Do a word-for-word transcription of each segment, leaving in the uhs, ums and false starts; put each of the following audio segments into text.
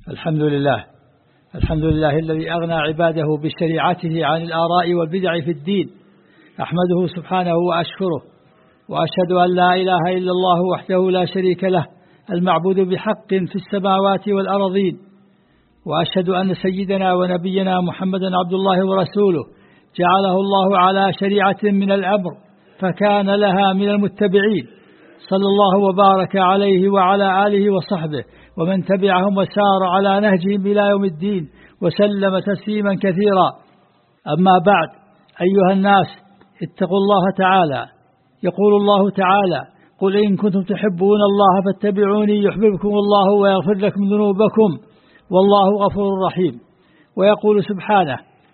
الحمد لله الحمد لله الذي أغنى عباده بشريعته عن الآراء والبدع في الدين. أحمده سبحانه وأشكره، وأشهد أن لا إله إلا الله وحده لا شريك له المعبود بحق في السماوات والأرضين، وأشهد أن سيدنا ونبينا محمدا عبد الله ورسوله جعله الله على شريعة من الأمر فكان لها من المتبعين، صلى الله وبارك عليه وعلى آله وصحبه ومن تبعهم وسار على نهجهم إلى يوم الدين وسلم تسليما كثيرا. أما بعد، أيها الناس اتقوا الله تعالى. يقول الله تعالى: قل إن كنتم تحبون الله فاتبعوني يحببكم الله ويغفر لكم ذنوبكم والله غفور رحيم. ويقول سبحانه: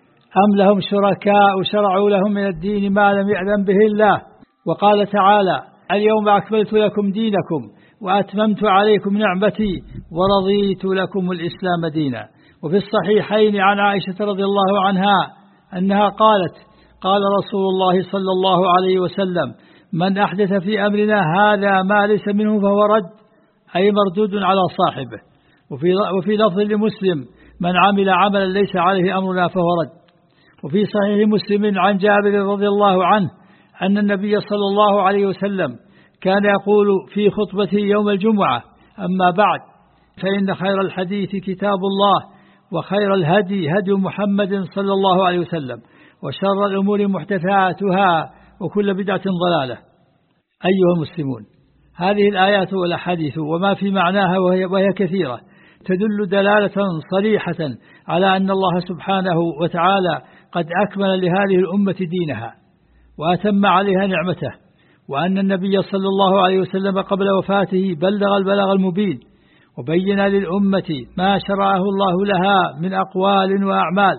أم لهم شركاء شرعوا لهم من الدين ما لم يأذن به الله. وقال تعالى: اليوم أكملت لكم دينكم وأتممت عليكم نعمتي ورضيت لكم الإسلام دينا. وفي الصحيحين عن عائشة رضي الله عنها أنها قالت: قال رسول الله صلى الله عليه وسلم: من أحدث في أمرنا هذا ما ليس منه فهو رد، أي مردود على صاحبه. وفي, وفي لفظ لمسلم: من عمل عملا ليس عليه أمرنا فهو رد. وفي صحيح مسلم عن جابر رضي الله عنه أن النبي صلى الله عليه وسلم كان يقول في خطبته يوم الجمعة: أما بعد، فإن خير الحديث كتاب الله، وخير الهدي هدي محمد صلى الله عليه وسلم، وشر الأمور محدثاتها، وكل بدعة ضلالة. أيها المسلمون، هذه الآيات والأحاديث وما في معناها وهي, وهي كثيرة تدل دلالة صريحة على أن الله سبحانه وتعالى قد أكمل لهذه الأمة دينها وأتم عليها نعمته، وأن النبي صلى الله عليه وسلم قبل وفاته بلغ البلاغ المبين وبين للأمة ما شرعه الله لها من أقوال وأعمال،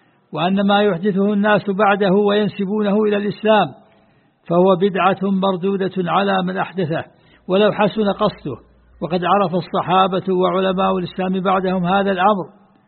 وأن ما يحدثه الناس بعده وينسبونه إلى الإسلام فهو بدعة مردودة على من أحدثه ولو حسن قصده. وقد عرف الصحابة وعلماء الإسلام بعدهم هذا الأمر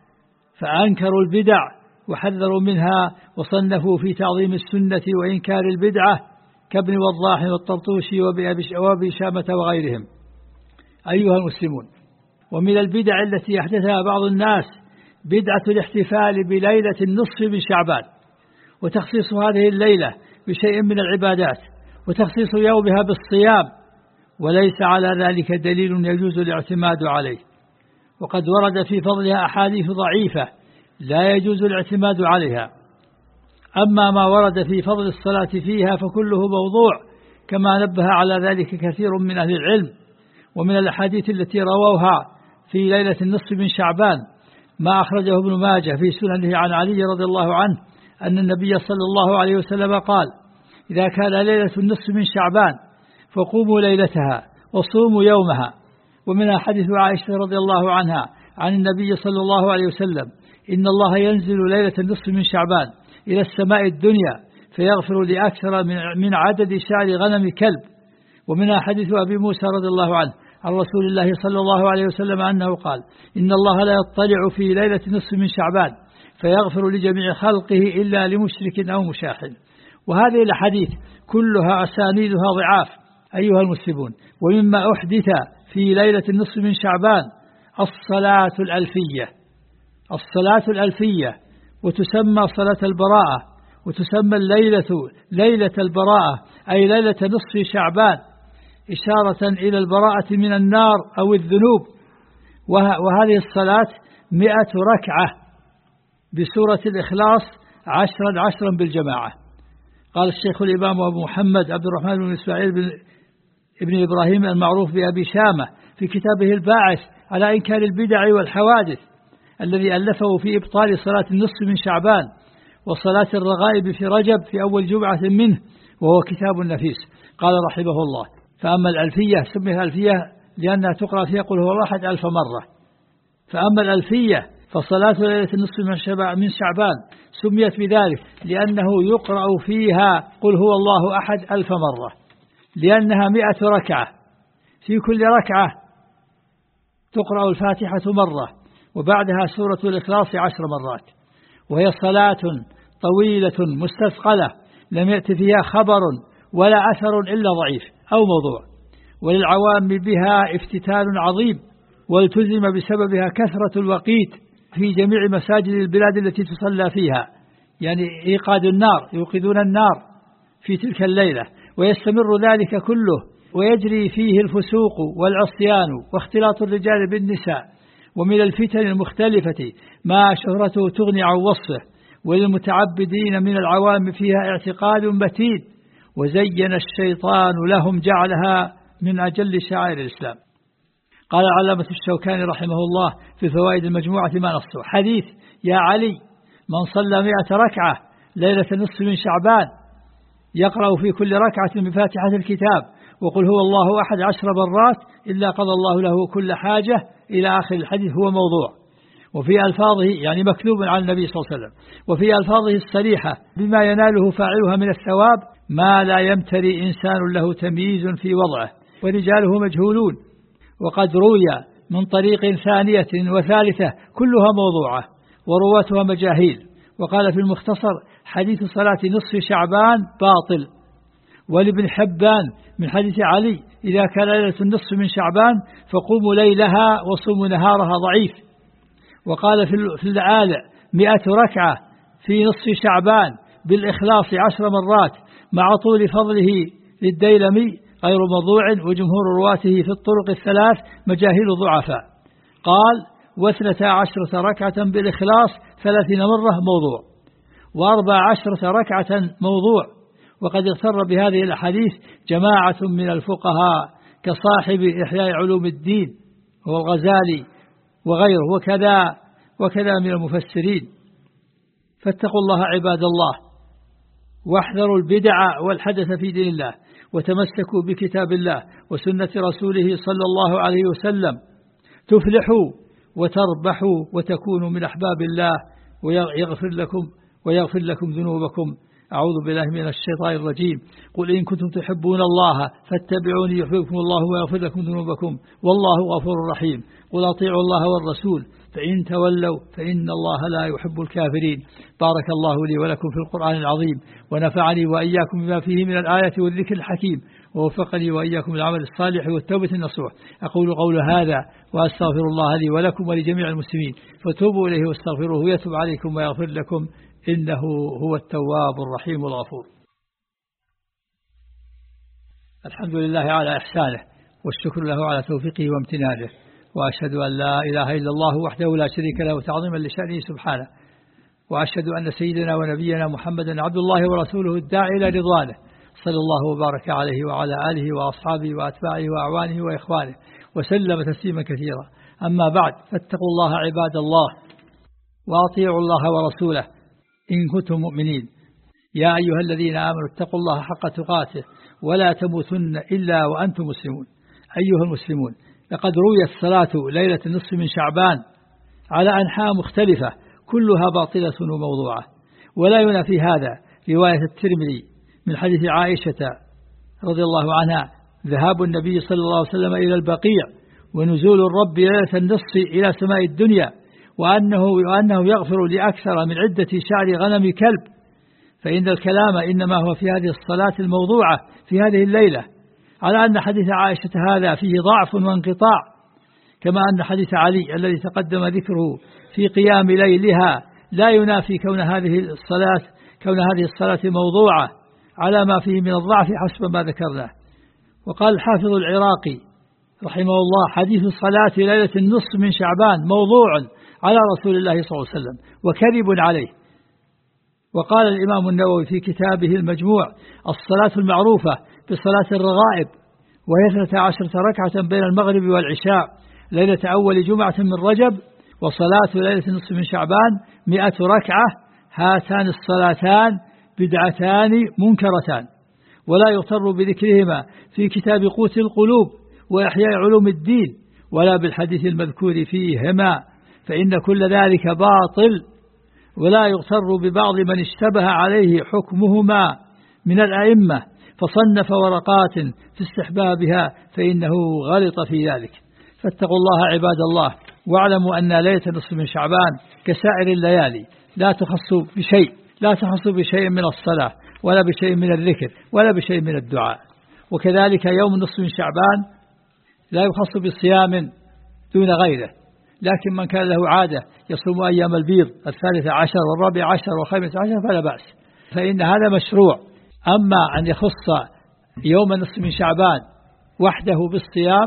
فأنكروا البدع وحذروا منها، وصنفوا في تعظيم السنة وإنكار البدعة كابن وضاح والطرطوشي وأبي شامة وغيرهم. أيها المسلمون، ومن البدع التي أحدثها بعض الناس بدعة الاحتفال بليلة النصف من شعبان، وتخصيص هذه الليلة بشيء من العبادات، وتخصيص يومها بالصيام، وليس على ذلك دليل يجوز الاعتماد عليه. وقد ورد في فضلها أحاديث ضعيفة لا يجوز الاعتماد عليها. أما ما ورد في فضل الصلاة فيها فكله موضوع، كما نبه على ذلك كثير من أهل العلم. ومن الأحاديث التي رووها في ليلة النصف من شعبان ما أخرجه ابن ماجه في سننه عن علي رضي الله عنه أن النبي صلى الله عليه وسلم قال: إذا كان ليلة النصف من شعبان فقوموا ليلتها وصوموا يومها. ومنها حديث عائشة رضي الله عنها عن النبي صلى الله عليه وسلم: إن الله ينزل ليلة النصف من شعبان إلى السماء الدنيا فيغفر لأكثر من عدد شعر غنم كلب. ومنها حديث أبي موسى رضي الله عنه عن رسول الله صلى الله عليه وسلم أنه قال: إن الله لا يطلع في ليلة نصف من شعبان فيغفر لجميع خلقه إلا لمشرك أو مشاحن. وهذه الحديث كلها أسانيدها ضعاف أيها المسلمون. ومما أحدث في ليلة النصف من شعبان الصلاة الألفية الصلاة الألفية وتسمى صلاة البراءة، وتسمى الليلة ليلة البراءة، أي ليلة نصف شعبان، إشارة إلى البراءة من النار أو الذنوب. وهذه الصلاة مئة ركعة بسورة الإخلاص عشرا عشرا بالجماعة. قال الشيخ الإمام أبو محمد عبد الرحمن بن إسماعيل بن ابن إبراهيم المعروف بأبي شامة في كتابه الباعث على إنكار البدع والحوادث الذي ألفه في إبطال صلاة النصف من شعبان وصلاة الرغائب في رجب في أول جمعة منه، وهو كتاب نفيس. قال رحمه الله: فأما الألفية سميت الألفية لأنها تقرأ فيها قل هو أحد ألف مرة. فأما الألفية فصلاة ليلة النصف من شعبان سميت بذلك لأنه يقرأ فيها قل هو الله أحد ألف مرة، لأنها مئة ركعة، في كل ركعة تقرأ الفاتحة مرة وبعدها سورة الإخلاص عشر مرات. وهي صلاة طويلة مستثقلة لم يأتي فيها خبر ولا أثر إلا ضعيف أو موضوع، وللعوام بها افتتان عظيم والتزم بسببها كثرة الوقيت في جميع مساجد البلاد التي تصلى فيها، يعني إيقاد النار، يوقدون النار في تلك الليلة، ويستمر ذلك كله، ويجري فيه الفسوق والعصيان واختلاط الرجال بالنساء، ومن الفتن المختلفة ما شهرته تغني عن وصفه، وللمتعبدين من العوام فيها اعتقاد متين، وزين الشيطان لهم جعلها من أجل شعائر الإسلام. قال العلامة الشوكاني رحمه الله في فوائد المجموعة ما نصه: حديث يا علي من صلى مئة ركعة ليلة النصف من شعبان يقرأ في كل ركعة بفاتحة الكتاب وقل هو الله أحد عشر مرات إلا قضى الله له كل حاجة إلى آخر الحديث هو موضوع، وفي ألفاظه يعني مكذوب عن النبي صلى الله عليه وسلم، وفي ألفاظه الصريحة بما يناله فاعلها من الثواب ما لا يمتري إنسان له تمييز في وضعه، ورجاله مجهولون، وقد روي من طريق ثانية وثالثة كلها موضوعة ورواتها مجاهيل. وقال في المختصر: حديث صلاة نصف شعبان باطل. ولابن حبان من حديث علي: إذا كان ليلة النصف من شعبان فقوموا ليلها وصوموا نهارها، ضعيف. وقال في العالع: مئة ركعة في نصف شعبان بالإخلاص عشر مرات مع طول فضله للديلمي غير موضوع، وجمهور رواته في الطرق الثلاث مجاهيل ضعفاء. قال: واثنتا عشرة ركعة بالإخلاص ثلاثين مرة موضوع، وأربع عشرة ركعة موضوع. وقد اغتر بهذه الأحاديث جماعة من الفقهاء كصاحب إحياء علوم الدين والغزالي وغيره، وكذا وكذا من المفسرين. فاتقوا الله عباد الله، واحذروا البدع والحدث في دين الله، وتمسكوا بكتاب الله وسنة رسوله صلى الله عليه وسلم، تفلحوا وتربحوا وتكونوا من أحباب الله، ويغفر لكم ويغفر لكم ذنوبكم. أعوذ بالله من الشيطان الرجيم. قل إن كنتم تحبون الله فاتبعوني يحببكم الله ويغفر لكم ذنوبكم والله غفور رحيم. قل أطيعوا الله والرسول فإن تولوا فإن الله لا يحب الكافرين. بارك الله لي ولكم في القرآن العظيم، ونفعني وإياكم بما فيه من الآية والذكر الحكيم، ووفقني وإياكم للعمل الصالح والتوبة النصوح. أقول قول هذا وأستغفر الله لي ولكم ولجميع المسلمين، فتوبوا إليه واستغفروه يتوب عليكم ويغفر لكم، إنه هو التواب الرحيم الغفور. الحمد لله على إحسانه، والشكر له على توفيقه وامتنانه، وأشهد أن لا إله إلا الله وحده لا شريك له تعظيما لشأنه سبحانه، وأشهد أن سيدنا ونبينا محمدا عبد الله ورسوله الداعي إلى رضوانه، صلى الله وبارك عليه وعلى آله وأصحابه وأتباعه وأعوانه وإخوانه وسلم تسليما كثيرا. أما بعد، فاتقوا الله عباد الله، وأطيعوا الله ورسوله إن كنتم مؤمنين. يا أيها الذين آمنوا اتقوا الله حق تقاته ولا تموتن إلا وأنتم مسلمون. أيها المسلمون، لقد رويت الصلاة ليلة النصف من شعبان على أنحاء مختلفة كلها باطلة وموضوعة، ولا ينافي هذا رواية الترمذي من حديث عائشة رضي الله عنها: ذهاب النبي صلى الله عليه وسلم إلى البقيع، ونزول الرب ليلة النصف إلى سماء الدنيا، وأنه, وأنه يغفر لأكثر من عدة شعر غنم كلب. فإن الكلام إنما هو في هذه الصلاة الموضوعة في هذه الليلة، على أن حديث عائشة هذا فيه ضعف وانقطاع، كما أن حديث علي الذي تقدم ذكره في قيام ليلها لا ينافي كون هذه الصلاة كون هذه الصلاة موضوعة على ما فيه من الضعف حسب ما ذكرناه. وقال الحافظ العراقي رحمه الله: حديث الصلاة ليلة النصف من شعبان موضوع على رسول الله صلى الله عليه وسلم وكذب عليه. وقال الإمام النووي في كتابه المجموع: الصلاة المعروفة بصلاة الرغائب، وهي اثنتا عشرة ركعة بين المغرب والعشاء ليلة أول جمعة من رجب، وصلاة ليلة النصف من شعبان مئة ركعة. هاتان الصلاتان بدعتان منكرتان، ولا يغتر بذكرهما في كتاب قوت القلوب وإحياء علوم الدين، ولا بالحديث المذكور فيهما، فإن كل ذلك باطل. ولا يغتر ببعض من اشتبه عليه حكمهما من الأئمة فصنف ورقات في استحبابها، فإنه غلط في ذلك. فاتقوا الله عباد الله، واعلموا أن ليلة النصف من شعبان كسائر الليالي لا تخص بشيء لا تخص بشيء من الصلاة، ولا بشيء من الذكر، ولا بشيء من الدعاء. وكذلك يوم النصف من شعبان لا يخص بصيام دون غيره. لكن من كان له عادة يصوم أيام البيض الثالثة عشر والرابع عشر والخامس عشر فلا بأس، فإن هذا مشروع. أما أن يخص يوم النصف من شعبان وحده بالصيام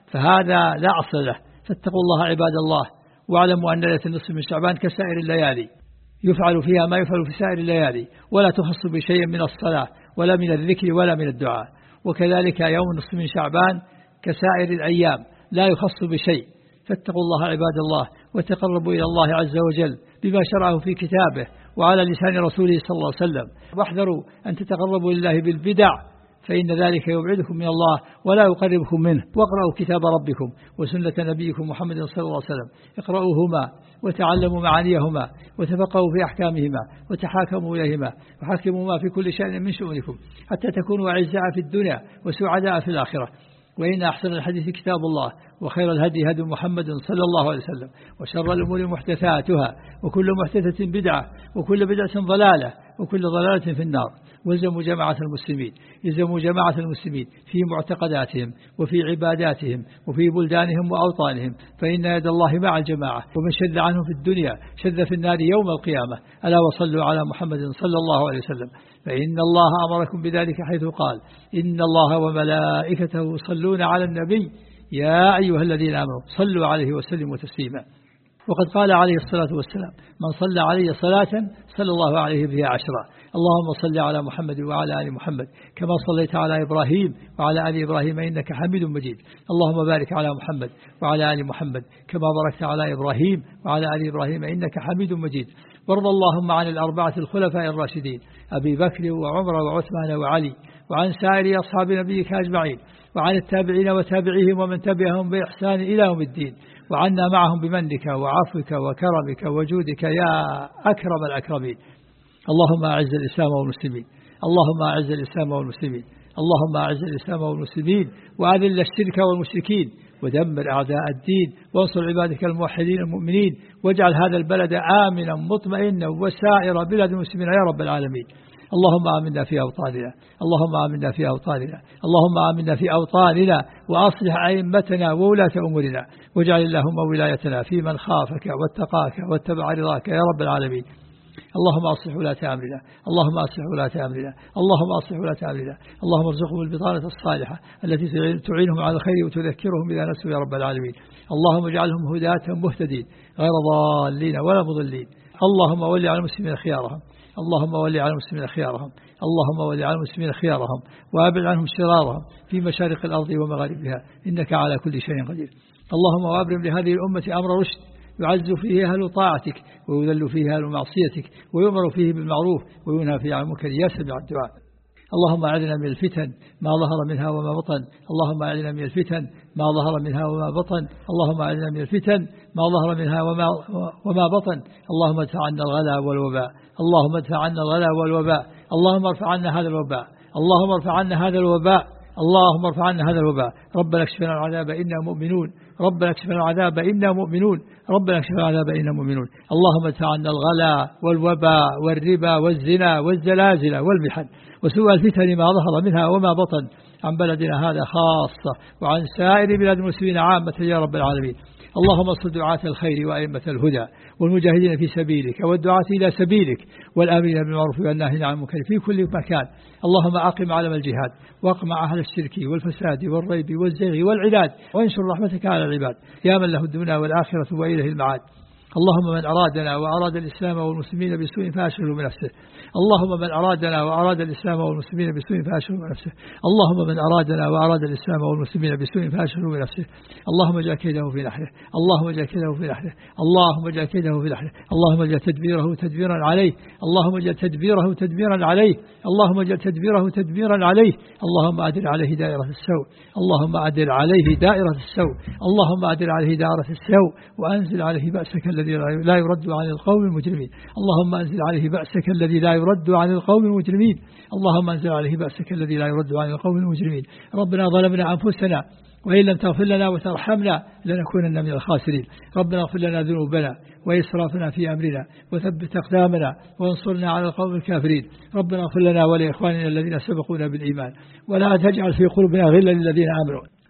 فهذا لا أصل له. فاتقوا الله عباد الله، واعلموا أن ليلة النصف من شعبان كسائر الليالي يفعل فيها ما يفعل في سائر الليالي، ولا تخص بشيء من الصلاة ولا من الذكر ولا من الدعاء. وكذلك يوم النصف من شعبان كسائر الأيام لا يخص بشيء. فاتقوا الله عباد الله، وتقربوا إلى الله عز وجل بما شرعه في كتابه وعلى لسان رسوله صلى الله عليه وسلم، واحذروا أن تتقربوا لله بالبدع، فإن ذلك يبعدكم من الله ولا يقربكم منه. واقرأوا كتاب ربكم وسنة نبيكم محمد صلى الله عليه وسلم، اقرأوهما وتعلموا معانيهما وتفقهوا في أحكامهما وتحاكموا إليهما وحاكموا ما في كل شأن من شؤونكم حتى تكونوا أعزاء في الدنيا وسعداء في الآخرة. وإن أحسن الحديث كتاب الله، وخير الهدي هدي محمد صلى الله عليه وسلم، وشر الأمور محدثاتها، وكل محدثة بدعة، وكل بدعة ضلالة، وكل ضلالة في النار. والزموا جماعة المسلمين، يلزموا جماعة المسلمين في معتقداتهم وفي عباداتهم وفي بلدانهم وأوطانهم، فإن يد الله مع الجماعة، ومن شذ عنهم في الدنيا شذ في النار يوم القيامة. ألا وصلوا على محمد صلى الله عليه وسلم، فإن الله أمركم بذلك حيث قال: إن الله وملائكته يصلون على النبي يا أيها الذين آمنوا صلوا عليه وسلموا تسليما. وقد قال عليه الصلاة والسلام: من صلى علي صلاة صلى الله عليه بها عشرا. اللهم صل على محمد وعلى آل محمد كما صليت على إبراهيم وعلى آل إبراهيم إنك حميد مجيد. اللهم بارك على محمد وعلى آل محمد كما باركت على إبراهيم وعلى آل إبراهيم إنك حميد مجيد. وارض اللهم عن الأربعة الخلفاء الراشدين أبي بكر وعمر وعثمان وعلي، وعن سائر أصحاب نبيك أجمعين، وعن التابعين وتابعيهم ومن تبعهم بإحسان إلى يوم الدين، وعنا معهم بمنك وعفوك وكرمك وجودك يا أكرم الأكرمين. اللهم أعز الإسلام والمسلمين، اللهم أعز الإسلام والمسلمين، اللهم أعز الإسلام والمسلمين، وأذل الشرك والمشركين، ودمر أعداء الدين، وانصر عبادك الموحدين المؤمنين، واجعل هذا البلد آمنا مطمئنا وسائر بلاد المسلمين يا رب العالمين. اللهم آمنا في أوطاننا، اللهم آمنا في أوطاننا، اللهم آمنا في أوطاننا، وأصلح أئمتنا وولاة أمورنا، واجعل اللهم ولايتنا في من خافك واتقاك واتبع رضاك يا رب العالمين. اللهم أصلح ولاة أمرنا، اللهم أصلح ولاة أمرنا، اللهم أصلح ولاة أمرنا، اللهم ارزقهم البطانة الصالحة التي تعينهم على الخير وتذكرهم إذا نسوا يا رب العالمين. اللهم اجعلهم هداة مهتدين غير ضالين ولا مضلين. اللهم ولي على المسلمين خيارهم، اللهم ولي على المسلمين خيارهم، اللهم ولي على المسلمين خيارهم، وأبعد عنهم شرارهم في مشارق الأرض ومغاربها، إنك على كل شيء قدير. اللهم وأبرم لهذه الأمة أمر رشد يعز فيه أهل طاعتك ويذل فيه أهل معصيتك، ويؤمر فيه بالمعروف وينهى فيه عن المنكر يا سميع الدعاء. اللهم أعذنا من الفتن ما ظهر منها وما بطن، اللهم أعذنا من الفتن ما ظهر منها وما بطن، اللهم أعذنا من الفتن ما ظهر منها وما, وما بطن. اللهم ادفع عنا الغلا والوباء، اللهم ادفع عنا الغلا والوباء، اللهم ارفع عنا هذا الوباء، اللهم ارفع عنا هذا الوباء، اللهم ارفع عنا هذا الوباء. ربنا اكشفنا العذاب إنا مؤمنون، ربنا اكشفنا العذاب إنا مؤمنون، ربنا اكشفنا العذاب إنا مؤمنون. اللهم ادفع عنا الغلا والوباء والربا والزنا والزلازل والمحن وسوء الفتن ما ظهر منها وما بطن عن بلدنا هذا خاصة وعن سائر بلاد المسلمين عامة يا رب العالمين. اللهم اصل دعاة الخير وأئمة الهدى والمجاهدين في سبيلك والدعاة إلى سبيلك والآمرين بالمعروف والناهين عن المنكر في كل مكان. اللهم أقم علم الجهاد واقمع أهل الشرك والفساد والريب والزيغ والعناد، وانشر رحمتك على العباد يا من له الدنيا والآخرة وإليه المعاد. اللهم من أرادنا وأراد الإسلام والمسلمين بسوء فأشغله بنفسه، اللهم من أرادنا وأراد الإسلام والمسلمين بسوء فأشغله بنفسه، اللهم من أرادنا وأراد الإسلام والمسلمين بسوء فأشغله بنفسه، اللهم اجعل كيده في نحره، اللهم اجعل كيده في نحره، اللهم اجعل كيده في نحره، اللهم اجعل تدبيره تدبيرا عليه، اللهم اجعل تدبيره تدبيرا عليه، اللهم اجعل تدبيره تدبيرا عليه، اللهم أدر عليه دائرة السوء، اللهم أدر عليه دائرة السوء، اللهم أدر عليه دائرة السوء، وأنزل عليه بأسك الذي لا يرد عن القوم المجرمين، اللهم أنزل عليه بأسك الذي لا يرد عن القوم المجرمين، اللهم أنزل عليه بأسك الذي لا يرد عن القوم المجرمين. ربنا ظلمنا أنفسنا وإن لم تغفر لنا وترحمنا لنكونن من الخاسرين. ربنا اغفر لنا ذنوبنا وإسرافنا في أمرنا وثبت أقدامنا وانصرنا على القوم الكافرين. ربنا اغفر لنا ولإخواننا الذين سبقونا بالإيمان ولا تجعل في قلوبنا غلا للذين آمنوا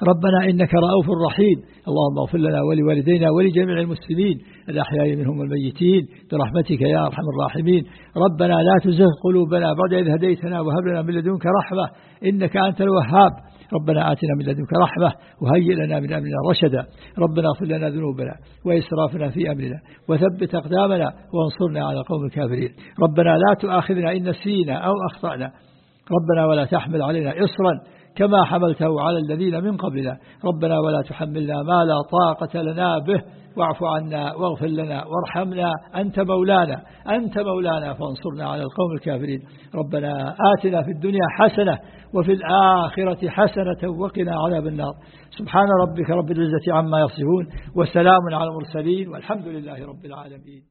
ربنا إنك رؤوف رحيم. اللهم اغفر لنا ولوالدينا ولجميع المسلمين الأحياء منهم والميتين برحمتك يا أرحم الراحمين. ربنا لا تزغ قلوبنا بعد إذ هديتنا وهب لنا من لدنك رحمة إنك أنت الوهاب. ربنا آتنا من لدنك رحمة وهيئ لنا من أمرنا رشدا. ربنا اغفر لنا ذنوبنا وإسرافنا في أمرنا وثبت أقدامنا وانصرنا على القوم الكافرين. ربنا لا تؤاخذنا إن نسينا أو أخطأنا. ربنا ولا تحمل علينا إصرا كما حملته على الذين من قبلنا. ربنا ولا تحملنا ما لا طاقة لنا به واعف عنا واغفر لنا وارحمنا أنت مولانا أنت مولانا فانصرنا على القوم الكافرين. ربنا آتنا في الدنيا حسنة وفي الآخرة حسنة وقنا عذاب النار. سبحان ربك رب العزة عما يصفون وسلام على المرسلين والحمد لله رب العالمين.